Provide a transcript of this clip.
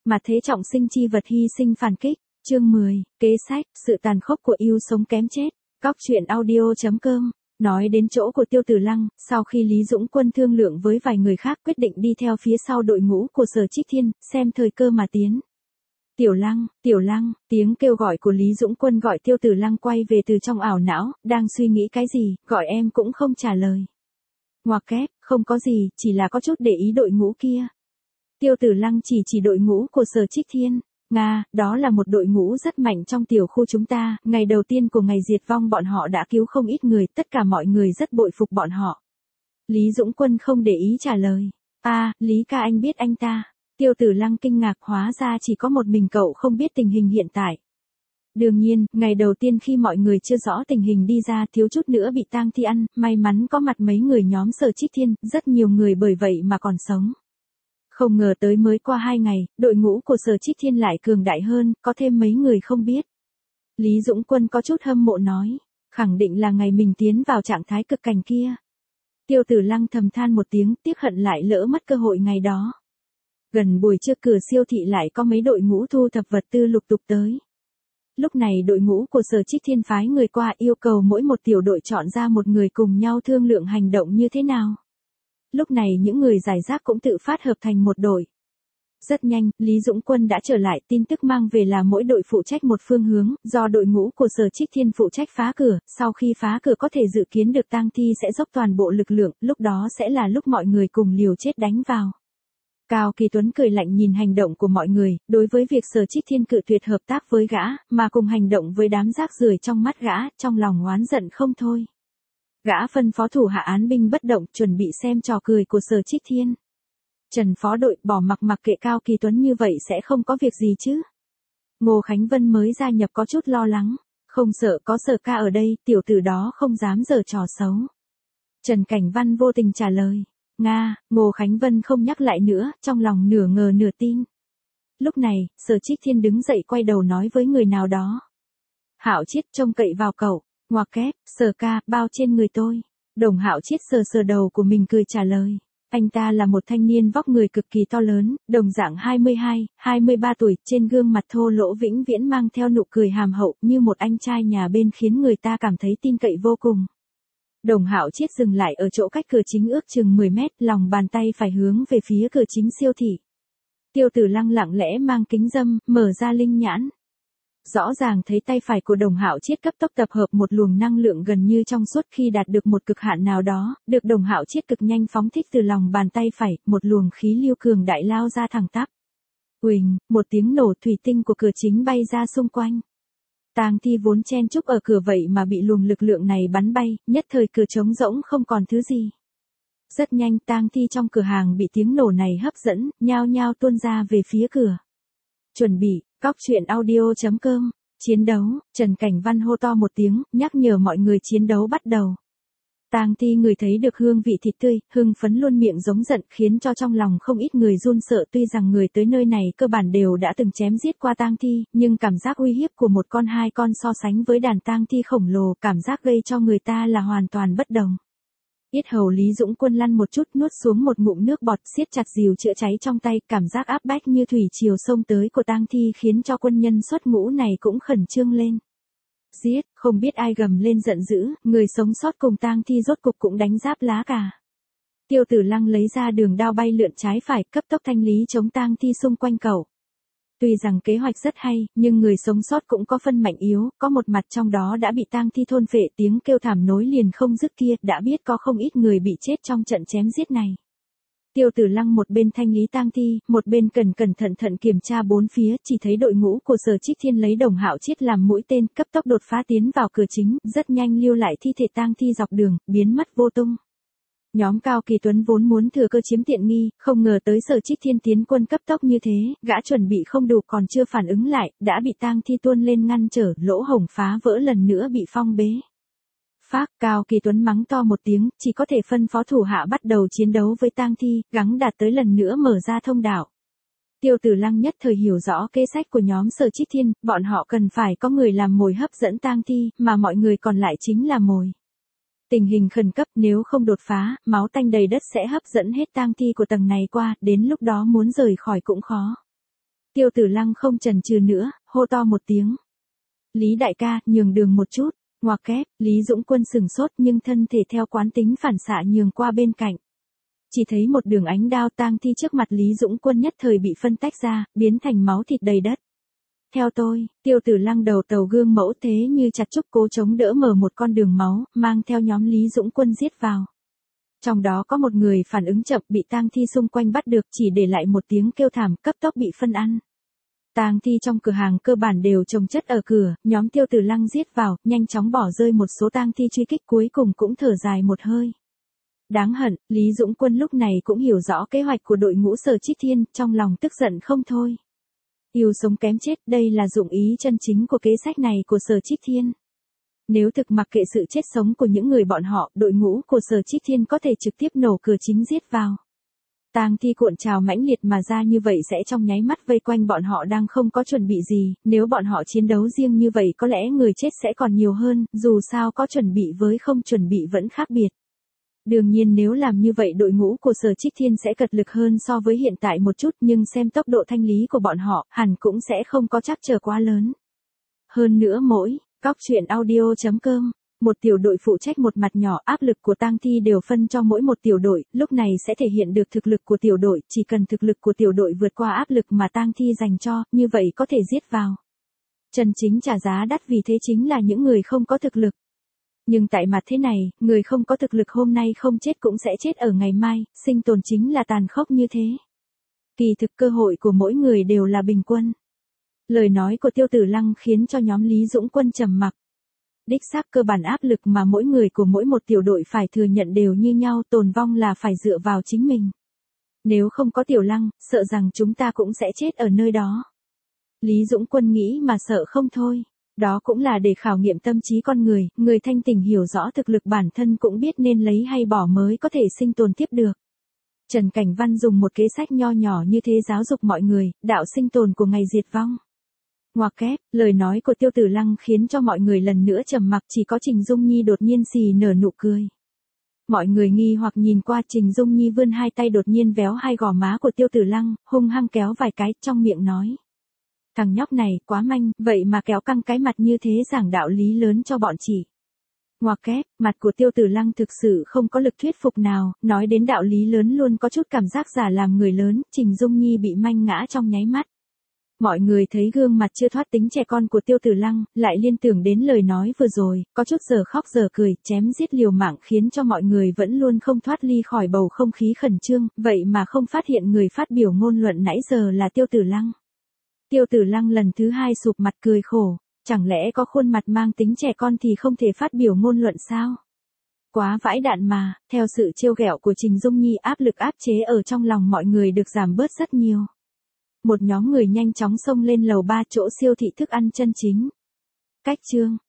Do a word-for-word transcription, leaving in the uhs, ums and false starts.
Mà thế trọng sinh chi vật hy sinh phản kích. Chương mười, kế sách, sự tàn khốc của yêu sống kém chết. Cóc truyện audio chấm com. Nói đến chỗ của Tiêu Tử Lăng, sau khi Lý Dũng Quân thương lượng với vài người khác quyết định đi theo phía sau đội ngũ của Sở Trích Thiên, xem thời cơ mà tiến. Tiểu Lăng, Tiểu Lăng, tiếng kêu gọi của Lý Dũng Quân gọi Tiêu Tử Lăng quay về từ trong ảo não, đang suy nghĩ cái gì, gọi em cũng không trả lời. Ngoặc kép, không có gì, chỉ là có chút để ý đội ngũ kia. Tiêu Tử Lăng chỉ chỉ đội ngũ của Sở Trích Thiên. Nga, đó là một đội ngũ rất mạnh trong tiểu khu chúng ta, ngày đầu tiên của ngày diệt vong bọn họ đã cứu không ít người, tất cả mọi người rất bội phục bọn họ. Lý Dũng Quân không để ý trả lời. À, Lý ca anh biết anh ta. Tiêu Tử Lăng kinh ngạc, hóa ra chỉ có một mình cậu không biết tình hình hiện tại. Đương nhiên, ngày đầu tiên khi mọi người chưa rõ tình hình đi ra thiếu chút nữa bị tang thi ăn, may mắn có mặt mấy người nhóm Sở Trích Thiên, rất nhiều người bởi vậy mà còn sống. Không ngờ tới mới qua hai ngày, đội ngũ của Sở Trích Thiên lại cường đại hơn, có thêm mấy người không biết. Lý Dũng Quân có chút hâm mộ nói, khẳng định là ngày mình tiến vào trạng thái cực cảnh kia. Tiêu Tử Lăng thầm than một tiếng, tiếc hận lại lỡ mất cơ hội ngày đó. Gần buổi trưa cửa siêu thị lại có mấy đội ngũ thu thập vật tư lục tục tới. Lúc này đội ngũ của Sở Trích Thiên phái người qua yêu cầu mỗi một tiểu đội chọn ra một người cùng nhau thương lượng hành động như thế nào. Lúc này những người giải rác cũng tự phát hợp thành một đội. Rất nhanh, Lý Dũng Quân đã trở lại, tin tức mang về là mỗi đội phụ trách một phương hướng, do đội ngũ của Sở Trích Thiên phụ trách phá cửa, sau khi phá cửa có thể dự kiến được tang thi sẽ dốc toàn bộ lực lượng, lúc đó sẽ là lúc mọi người cùng liều chết đánh vào. Cao Kỳ Tuấn cười lạnh nhìn hành động của mọi người, đối với việc Sở Trích Thiên cự tuyệt hợp tác với gã, mà cùng hành động với đám rác rưởi trong mắt gã, trong lòng oán giận không thôi. Gã phân phó thủ hạ án binh bất động, chuẩn bị xem trò cười của Sở Trích Thiên. Trần phó đội bỏ mặc mặc kệ Cao Kỳ Tuấn như vậy sẽ không có việc gì chứ. Ngô Khánh Vân mới gia nhập có chút lo lắng, không sợ, có Sở ca ở đây, tiểu tử đó không dám giở trò xấu. Trần Cảnh Văn vô tình trả lời. Nga, Ngô Khánh Vân không nhắc lại nữa, trong lòng nửa ngờ nửa tin. Lúc này, Sở Trích Thiên đứng dậy quay đầu nói với người nào đó. Hạo Chiết trông cậy vào cậu. Ngoặc kép, Sở ca, bao trên người tôi. Đồng Hạo Chiết sờ sờ đầu của mình cười trả lời. Anh ta là một thanh niên vóc người cực kỳ to lớn, đồng dạng hai mươi hai, hai mươi ba tuổi, trên gương mặt thô lỗ vĩnh viễn mang theo nụ cười hàm hậu như một anh trai nhà bên khiến người ta cảm thấy tin cậy vô cùng. Đồng Hạo Chiết dừng lại ở chỗ cách cửa chính ước chừng mười mét, lòng bàn tay phải hướng về phía cửa chính siêu thị. Tiêu Tử Lăng lặng lẽ mang kính râm, mở ra linh nhãn. Rõ ràng thấy tay phải của Đồng Hạo Chiết cấp tốc tập hợp một luồng năng lượng gần như trong suốt, khi đạt được một cực hạn nào đó, được Đồng Hạo Chiết cực nhanh phóng thích từ lòng bàn tay phải, một luồng khí lưu cường đại lao ra thẳng tắp. Uỳnh, một tiếng nổ, thủy tinh của cửa chính bay ra xung quanh. Tang thi vốn chen chúc ở cửa vậy mà bị luồng lực lượng này bắn bay, nhất thời cửa trống rỗng không còn thứ gì. Rất nhanh tang thi trong cửa hàng bị tiếng nổ này hấp dẫn, nhao nhao tuôn ra về phía cửa. Chuẩn bị, cóc truyện audio chấm com, chiến đấu, Trần Cảnh Văn hô to một tiếng, nhắc nhở mọi người chiến đấu bắt đầu. Tang thi người thấy được hương vị thịt tươi, hưng phấn luôn miệng giống giận, khiến cho trong lòng không ít người run sợ. Tuy rằng người tới nơi này cơ bản đều đã từng chém giết qua tang thi, nhưng cảm giác uy hiếp của một con hai con so sánh với đàn tang thi khổng lồ, cảm giác gây cho người ta là hoàn toàn bất đồng. Yết hầu Lý Dũng Quân lăn một chút, nuốt xuống một ngụm nước bọt, siết chặt rìu chữa cháy trong tay, cảm giác áp bách như thủy triều xông tới của tang thi khiến cho quân nhân xuất ngũ này cũng khẩn trương lên. Giết, không biết ai gầm lên giận dữ, người sống sót cùng tang thi rốt cục cũng đánh giáp lá cả. Tiêu Tử Lăng lấy ra đường đao bay lượn trái phải, cấp tốc thanh lý chống tang thi xung quanh cậu. Tuy rằng kế hoạch rất hay, nhưng người sống sót cũng có phân mạnh yếu, có một mặt trong đó đã bị tang thi thôn phệ, tiếng kêu thảm nối liền không dứt kia, đã biết có không ít người bị chết trong trận chém giết này. Tiêu Tử Lăng một bên thanh lý tang thi, một bên cẩn cẩn thận thận kiểm tra bốn phía, chỉ thấy đội ngũ của Sở Trích Thiên lấy Đồng Hạo Chiết làm mũi tên, cấp tốc đột phá tiến vào cửa chính, rất nhanh lưu lại thi thể tang thi dọc đường, biến mất vô tung. Nhóm Cao Kỳ Tuấn vốn muốn thừa cơ chiếm tiện nghi, không ngờ tới Sở Trích Thiên tiến quân cấp tốc như thế, gã chuẩn bị không đủ còn chưa phản ứng lại, đã bị tang thi tuôn lên ngăn trở, lỗ hổng phá vỡ lần nữa bị phong bế. Phác, Cao Kỳ Tuấn mắng to một tiếng, chỉ có thể phân phó thủ hạ bắt đầu chiến đấu với tang thi, gắng đạt tới lần nữa mở ra thông đạo. Tiêu Tử Lăng nhất thời hiểu rõ kế sách của nhóm Sở Trích Thiên, bọn họ cần phải có người làm mồi hấp dẫn tang thi, mà mọi người còn lại chính là mồi. Tình hình khẩn cấp, nếu không đột phá, máu tanh đầy đất sẽ hấp dẫn hết tang thi của tầng này qua, đến lúc đó muốn rời khỏi cũng khó. Tiêu Tử Lăng không chần chừ nữa, hô to một tiếng. Lý đại ca, nhường đường một chút. Ngoặc kép, Lý Dũng Quân sừng sốt nhưng thân thể theo quán tính phản xạ nhường qua bên cạnh. Chỉ thấy một đường ánh đao tang thi trước mặt Lý Dũng Quân nhất thời bị phân tách ra, biến thành máu thịt đầy đất. Theo tôi, Tiêu Tử Lăng đầu tàu gương mẫu thế như chặt trúc cố chống đỡ mở một con đường máu, mang theo nhóm Lý Dũng Quân giết vào. Trong đó có một người phản ứng chậm bị tang thi xung quanh bắt được chỉ để lại một tiếng kêu thảm cấp tốc bị phân ăn. Tang thi trong cửa hàng cơ bản đều chồng chất ở cửa, nhóm Tiêu Tử Lăng giết vào, nhanh chóng bỏ rơi một số tang thi truy kích cuối cùng cũng thở dài một hơi. Đáng hận, Lý Dũng Quân lúc này cũng hiểu rõ kế hoạch của đội ngũ Sở Trích Thiên, trong lòng tức giận không thôi. Yêu sống kém chết, đây là dụng ý chân chính của kế sách này của Sở Trích Thiên. Nếu thực mặc kệ sự chết sống của những người bọn họ, đội ngũ của Sở Trích Thiên có thể trực tiếp nổ cửa chính giết vào. Tang thi cuộn trào mãnh liệt mà ra như vậy sẽ trong nháy mắt vây quanh bọn họ đang không có chuẩn bị gì, nếu bọn họ chiến đấu riêng như vậy có lẽ người chết sẽ còn nhiều hơn, dù sao có chuẩn bị với không chuẩn bị vẫn khác biệt. Đương nhiên nếu làm như vậy đội ngũ của Sở Trích Thiên sẽ cật lực hơn so với hiện tại một chút nhưng xem tốc độ thanh lý của bọn họ hẳn cũng sẽ không có trắc trở quá lớn. Hơn nữa mỗi, cóc truyện audio chấm com, một tiểu đội phụ trách một mặt nhỏ áp lực của tang thi đều phân cho mỗi một tiểu đội, lúc này sẽ thể hiện được thực lực của tiểu đội, chỉ cần thực lực của tiểu đội vượt qua áp lực mà tang thi dành cho, như vậy có thể giết vào. Chân chính trả giá đắt vì thế chính là những người không có thực lực. Nhưng tại mặt thế này, người không có thực lực hôm nay không chết cũng sẽ chết ở ngày mai, sinh tồn chính là tàn khốc như thế. Kỳ thực cơ hội của mỗi người đều là bình quân. Lời nói của Tiêu Tử Lăng khiến cho nhóm Lý Dũng Quân trầm mặc. Đích xác cơ bản áp lực mà mỗi người của mỗi một tiểu đội phải thừa nhận đều như nhau, tồn vong là phải dựa vào chính mình. Nếu không có Tiểu Lăng, sợ rằng chúng ta cũng sẽ chết ở nơi đó. Lý Dũng Quân nghĩ mà sợ không thôi. Đó cũng là để khảo nghiệm tâm trí con người, người thanh tỉnh hiểu rõ thực lực bản thân cũng biết nên lấy hay bỏ mới có thể sinh tồn tiếp được. Trần Cảnh Văn dùng một kế sách nho nhỏ như thế giáo dục mọi người, đạo sinh tồn của ngày diệt vong. Ngoặc kép, lời nói của Tiêu Tử Lăng khiến cho mọi người lần nữa trầm mặc, chỉ có Trình Dung Nhi đột nhiên xì nở nụ cười. Mọi người nghi hoặc nhìn qua Trình Dung Nhi vươn hai tay đột nhiên véo hai gò má của Tiêu Tử Lăng, hung hăng kéo vài cái, trong miệng nói. Thằng nhóc này, quá manh, vậy mà kéo căng cái mặt như thế giảng đạo lý lớn cho bọn chị. Ngoặc kép, mặt của Tiêu Tử Lăng thực sự không có lực thuyết phục nào, nói đến đạo lý lớn luôn có chút cảm giác giả làm người lớn, Trình Dung Nhi bị manh ngã trong nháy mắt. Mọi người thấy gương mặt chưa thoát tính trẻ con của Tiêu Tử Lăng, lại liên tưởng đến lời nói vừa rồi, có chút giờ khóc giờ cười, chém giết liều mạng khiến cho mọi người vẫn luôn không thoát ly khỏi bầu không khí khẩn trương, vậy mà không phát hiện người phát biểu ngôn luận nãy giờ là Tiêu Tử Lăng. Tiêu Tử Lăng lần thứ hai sụp mặt cười khổ, chẳng lẽ có khuôn mặt mang tính trẻ con thì không thể phát biểu ngôn luận sao? Quá vãi đạn mà, theo sự trêu ghẹo của Trình Dung Nhi áp lực áp chế ở trong lòng mọi người được giảm bớt rất nhiều. Một nhóm người nhanh chóng xông lên lầu ba chỗ siêu thị thức ăn chân chính. Cách chương